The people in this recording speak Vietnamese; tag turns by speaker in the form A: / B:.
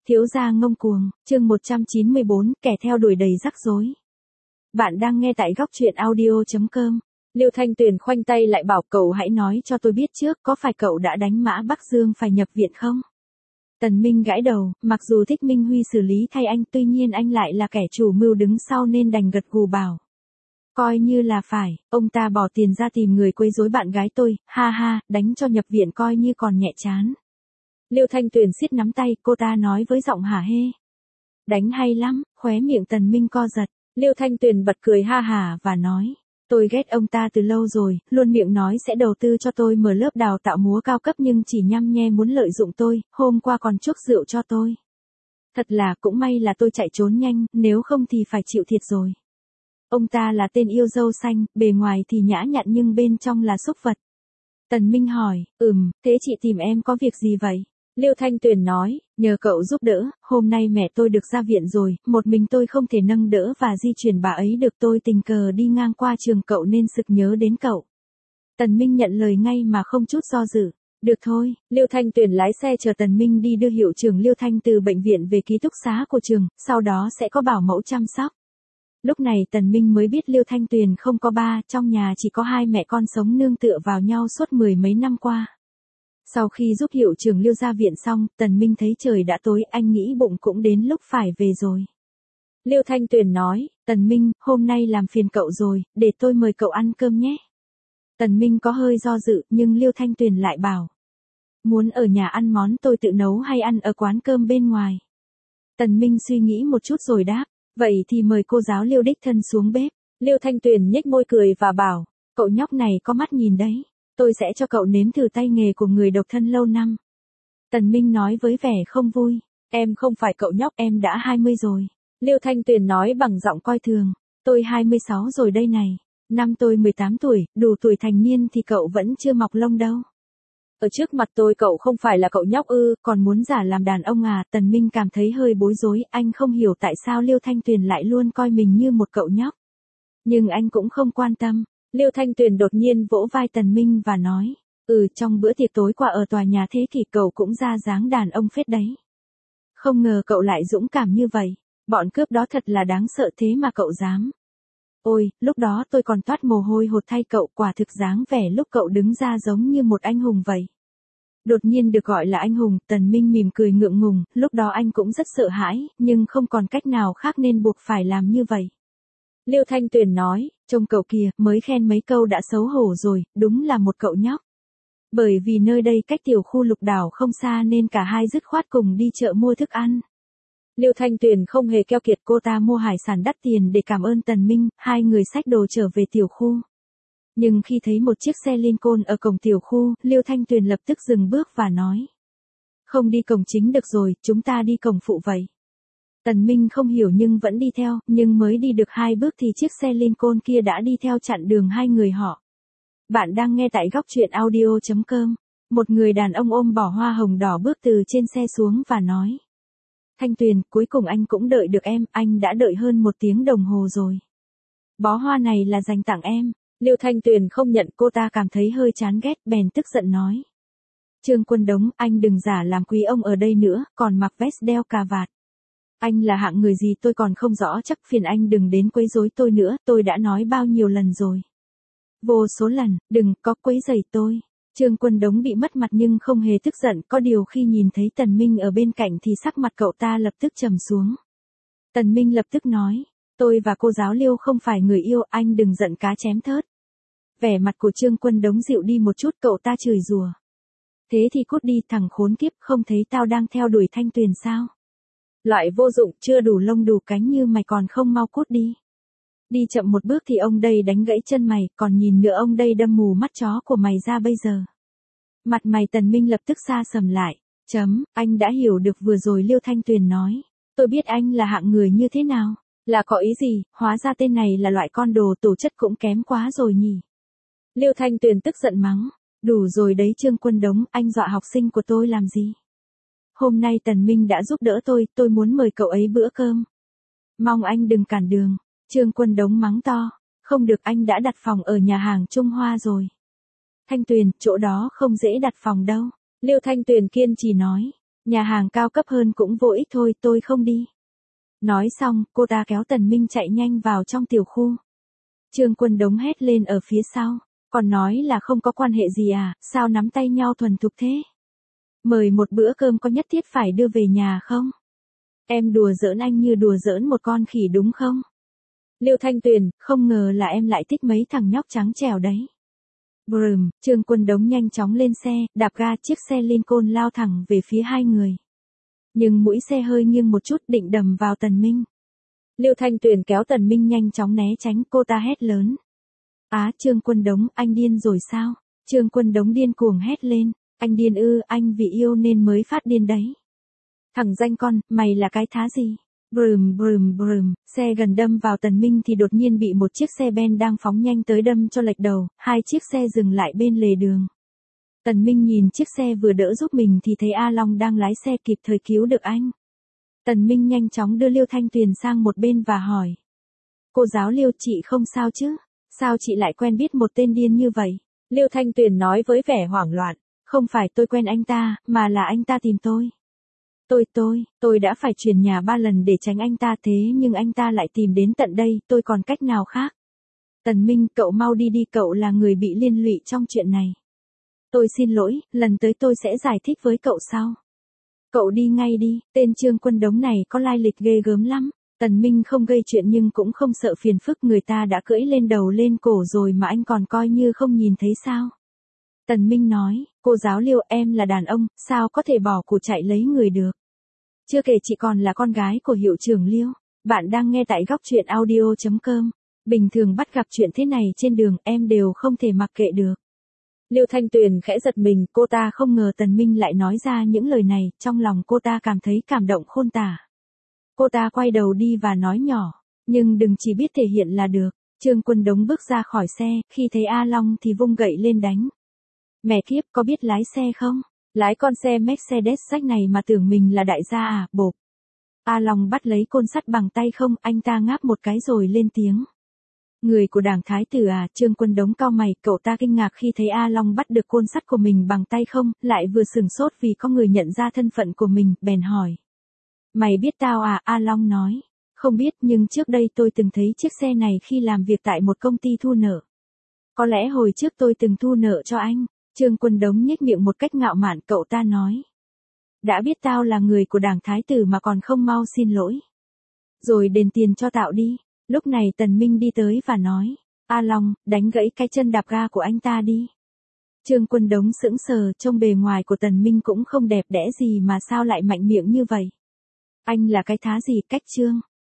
A: Thiếu gia ngông cuồng, chương 194, kẻ theo đuổi đầy rắc rối. Bạn đang nghe tại góc truyện audio.com. Liêu Thanh Tuyền khoanh tay lại bảo cậu hãy nói cho tôi biết trước có phải cậu đã đánh Mã Bắc Dương phải nhập viện không? Tần Minh gãi đầu, mặc dù thích Minh Huy xử lý thay anh tuy nhiên anh lại là kẻ chủ mưu đứng sau nên đành gật gù bảo. Coi như là phải, ông ta bỏ tiền ra tìm người quấy rối bạn gái tôi, ha ha, đánh cho nhập viện coi như còn nhẹ chán. Liêu Thanh Tuyền siết nắm tay, cô ta nói với giọng hả hê. Đánh hay lắm, khóe miệng Tần Minh co giật. Liêu Thanh Tuyền bật cười ha hả và nói. Tôi ghét ông ta từ lâu rồi, luôn miệng nói sẽ đầu tư cho tôi mở lớp đào tạo múa cao cấp nhưng chỉ nhăm nhe muốn lợi dụng tôi, hôm qua còn chuốc rượu cho tôi. Thật là cũng may là tôi chạy trốn nhanh, nếu không thì phải chịu thiệt rồi. Ông ta là tên yêu dâu xanh, bề ngoài thì nhã nhặn nhưng bên trong là súc vật. Tần Minh hỏi, thế chị tìm em có việc gì vậy? Liêu Thanh Tuyền nói, nhờ cậu giúp đỡ, hôm nay mẹ tôi được ra viện rồi, một mình tôi không thể nâng đỡ và di chuyển bà ấy được, tôi tình cờ đi ngang qua trường cậu nên sực nhớ đến cậu. Tần Minh nhận lời ngay mà không chút do dự. Được thôi, Liêu Thanh Tuyền lái xe chờ Tần Minh đi đưa hiệu trưởng Liêu Thanh từ bệnh viện về ký túc xá của trường, sau đó sẽ có bảo mẫu chăm sóc. Lúc này Tần Minh mới biết Liêu Thanh Tuyền không có ba, trong nhà chỉ có hai mẹ con sống nương tựa vào nhau suốt mười mấy năm qua. Sau khi giúp hiệu trưởng Liêu ra viện xong, Tần Minh thấy trời đã tối, anh nghĩ bụng cũng đến lúc phải về rồi. Liêu Thanh Tuyền nói, Tần Minh, hôm nay làm phiền cậu rồi, để tôi mời cậu ăn cơm nhé. Tần Minh có hơi do dự, nhưng Liêu Thanh Tuyền lại bảo. Muốn ở nhà ăn món tôi tự nấu hay ăn ở quán cơm bên ngoài? Tần Minh suy nghĩ một chút rồi đáp, vậy thì mời cô giáo Liêu đích thân xuống bếp. Liêu Thanh Tuyền nhếch môi cười và bảo, cậu nhóc này có mắt nhìn đấy. Tôi sẽ cho cậu nếm thử tay nghề của người độc thân lâu năm. Tần Minh nói với vẻ không vui. Em không phải cậu nhóc, em đã 20 rồi. Liêu Thanh Tuyền nói bằng giọng coi thường. Tôi 26 rồi đây này. Năm tôi 18 tuổi, đủ tuổi thành niên thì cậu vẫn chưa mọc lông đâu. Ở trước mặt tôi cậu không phải là cậu nhóc ư, còn muốn giả làm đàn ông à? Tần Minh cảm thấy hơi bối rối, anh không hiểu tại sao Liêu Thanh Tuyền lại luôn coi mình như một cậu nhóc. Nhưng anh cũng không quan tâm. Liêu Thanh Tuyền đột nhiên vỗ vai Tần Minh và nói, trong bữa tiệc tối qua ở tòa nhà thế kỷ cậu cũng ra dáng đàn ông phết đấy. Không ngờ cậu lại dũng cảm như vậy, bọn cướp đó thật là đáng sợ thế mà cậu dám. Ôi, lúc đó tôi còn toát mồ hôi hột thay cậu, quả thực dáng vẻ lúc cậu đứng ra giống như một anh hùng vậy. Đột nhiên được gọi là anh hùng, Tần Minh mỉm cười ngượng ngùng, lúc đó anh cũng rất sợ hãi, nhưng không còn cách nào khác nên buộc phải làm như vậy. Liêu Thanh Tuyền nói, trông cậu kìa, mới khen mấy câu đã xấu hổ rồi, đúng là một cậu nhóc. Bởi vì nơi đây cách tiểu khu Lục Đảo không xa nên cả hai dứt khoát cùng đi chợ mua thức ăn. Liêu Thanh Tuyền không hề keo kiệt, cô ta mua hải sản đắt tiền để cảm ơn Tần Minh, hai người xách đồ trở về tiểu khu. Nhưng khi thấy một chiếc xe Lincoln ở cổng tiểu khu, Liêu Thanh Tuyền lập tức dừng bước và nói. Không đi cổng chính được rồi, chúng ta đi cổng phụ vậy. Tần Minh không hiểu nhưng vẫn đi theo, nhưng mới đi được 2 bước thì chiếc xe Lincoln kia đã đi theo chặn đường hai người họ. Bạn đang nghe tại góc truyện audio.com. Một người đàn ông ôm bó hoa hồng đỏ bước từ trên xe xuống và nói. Thanh Tuyền, cuối cùng anh cũng đợi được em, anh đã đợi hơn 1 tiếng đồng hồ rồi. Bó hoa này là dành tặng em. Liêu Thanh Tuyền không nhận, cô ta cảm thấy hơi chán ghét, bèn tức giận nói. Trương Quân Đống, anh đừng giả làm quý ông ở đây nữa, còn mặc vest đeo cà vạt. Anh là hạng người gì tôi còn không rõ, chắc phiền anh đừng đến quấy rối tôi nữa, tôi đã nói bao nhiêu lần rồi. Vô số lần, đừng có quấy rầy tôi. Trương Quân Đống bị mất mặt nhưng không hề tức giận, có điều khi nhìn thấy Tần Minh ở bên cạnh thì sắc mặt cậu ta lập tức trầm xuống. Tần Minh lập tức nói, tôi và cô giáo Liêu không phải người yêu, anh đừng giận cá chém thớt. Vẻ mặt của Trương Quân Đống dịu đi một chút, cậu ta chửi rủa. Thế thì cút đi, thằng khốn kiếp, không thấy tao đang theo đuổi Thanh Tuyền sao? Loại vô dụng, chưa đủ lông đủ cánh như mày còn không mau cút đi. Đi chậm một bước thì ông đây đánh gãy chân mày, còn nhìn nữa ông đây đâm mù mắt chó của mày ra bây giờ. Mặt mày Tần Minh lập tức xa sầm lại. Anh đã hiểu được vừa rồi Liêu Thanh Tuyền nói. Tôi biết anh là hạng người như thế nào. Là có ý gì, hóa ra tên này là loại con đồ tố chất cũng kém quá rồi nhỉ. Liêu Thanh Tuyền tức giận mắng. Đủ rồi đấy Trương Quân Đống, anh dọa học sinh của tôi làm gì? Hôm nay Tần Minh đã giúp đỡ tôi muốn mời cậu ấy bữa cơm. Mong anh đừng cản đường. Trương Quân Đống mắng to. Không được, anh đã đặt phòng ở nhà hàng Trung Hoa rồi. Thanh Tuyền, chỗ đó không dễ đặt phòng đâu. Liêu Thanh Tuyền kiên trì nói. Nhà hàng cao cấp hơn cũng vô ích thôi, tôi không đi. Nói xong, cô ta kéo Tần Minh chạy nhanh vào trong tiểu khu. Trương Quân Đống hét lên ở phía sau, còn nói là không có quan hệ gì à, sao nắm tay nhau thuần thục thế? Mời một bữa cơm có nhất thiết phải đưa về nhà không? Em đùa giỡn anh như đùa giỡn một con khỉ đúng không? Liêu Thanh Tuyền, không ngờ là em lại thích mấy thằng nhóc trắng trẻo đấy. Brừm, Trương Quân Đống nhanh chóng lên xe, đạp ga chiếc xe Lincoln lao thẳng về phía hai người. Nhưng mũi xe hơi nghiêng một chút định đầm vào Tần Minh. Liêu Thanh Tuyền kéo Tần Minh nhanh chóng né tránh, cô ta hét lớn. Á Trương Quân Đống, anh điên rồi sao? Trương Quân Đống điên cuồng hét lên. Anh điên ư, anh vì yêu nên mới phát điên đấy. Thằng danh con, mày là cái thá gì? Brừm brừm brừm, xe gần đâm vào Tần Minh thì đột nhiên bị một chiếc xe ben đang phóng nhanh tới đâm cho lệch đầu, hai chiếc xe dừng lại bên lề đường. Tần Minh nhìn chiếc xe vừa đỡ giúp mình thì thấy A Long đang lái xe kịp thời cứu được anh. Tần Minh nhanh chóng đưa Liêu Thanh Tuyền sang một bên và hỏi. Cô giáo Liêu, chị không sao chứ? Sao chị lại quen biết một tên điên như vậy? Liêu Thanh Tuyền nói với vẻ hoảng loạn. Không phải tôi quen anh ta, mà là anh ta tìm tôi. Tôi đã phải chuyển nhà 3 lần để tránh anh ta thế nhưng anh ta lại tìm đến tận đây, tôi còn cách nào khác? Tần Minh, cậu mau đi đi, cậu là người bị liên lụy trong chuyện này. Tôi xin lỗi, lần tới tôi sẽ giải thích với cậu sau. Cậu đi ngay đi, tên Trương Quân Đống này có lai lịch ghê gớm lắm. Tần Minh không gây chuyện nhưng cũng không sợ phiền phức, người ta đã cưỡi lên đầu lên cổ rồi mà anh còn coi như không nhìn thấy sao? Tần Minh nói, cô giáo Liêu, em là đàn ông, sao có thể bỏ của chạy lấy người được? Chưa kể chị còn là con gái của hiệu trưởng Liêu. Bạn đang nghe tại góc truyện audio.com. Bình thường bắt gặp chuyện thế này trên đường em đều không thể mặc kệ được. Liêu Thanh Tuyền khẽ giật mình, cô ta không ngờ Tần Minh lại nói ra những lời này, trong lòng cô ta cảm thấy cảm động khôn tả. Cô ta quay đầu đi và nói nhỏ, nhưng đừng chỉ biết thể hiện là được. Trương Quân Đống bước ra khỏi xe, khi thấy A Long thì vung gậy lên đánh. Mẹ kiếp, có biết lái xe không? Lái con xe Mercedes xách này mà tưởng mình là đại gia à, bộp. A Long bắt lấy côn sắt bằng tay không, anh ta ngáp một cái rồi lên tiếng. Người của Đảng Thái Tử à? Trương Quân Đống cau mày, cậu ta kinh ngạc khi thấy A Long bắt được côn sắt của mình bằng tay không, lại vừa sửng sốt vì có người nhận ra thân phận của mình, bèn hỏi. Mày biết tao à? A Long nói. Không biết, nhưng trước đây tôi từng thấy chiếc xe này khi làm việc tại một công ty thu nợ. Có lẽ hồi trước tôi từng thu nợ cho anh. Trương Quân Đống nhếch miệng một cách ngạo mạn, cậu ta nói. Đã biết tao là người của Đảng Thái Tử mà còn không mau xin lỗi. Rồi đền tiền cho tao đi. Lúc này Tần Minh đi tới và nói. A Long, đánh gãy cái chân đạp ga của anh ta đi. Trương Quân Đống sững sờ, trông bề ngoài của Tần Minh cũng không đẹp đẽ gì mà sao lại mạnh miệng như vậy. Anh là cái thá gì, cách Trương?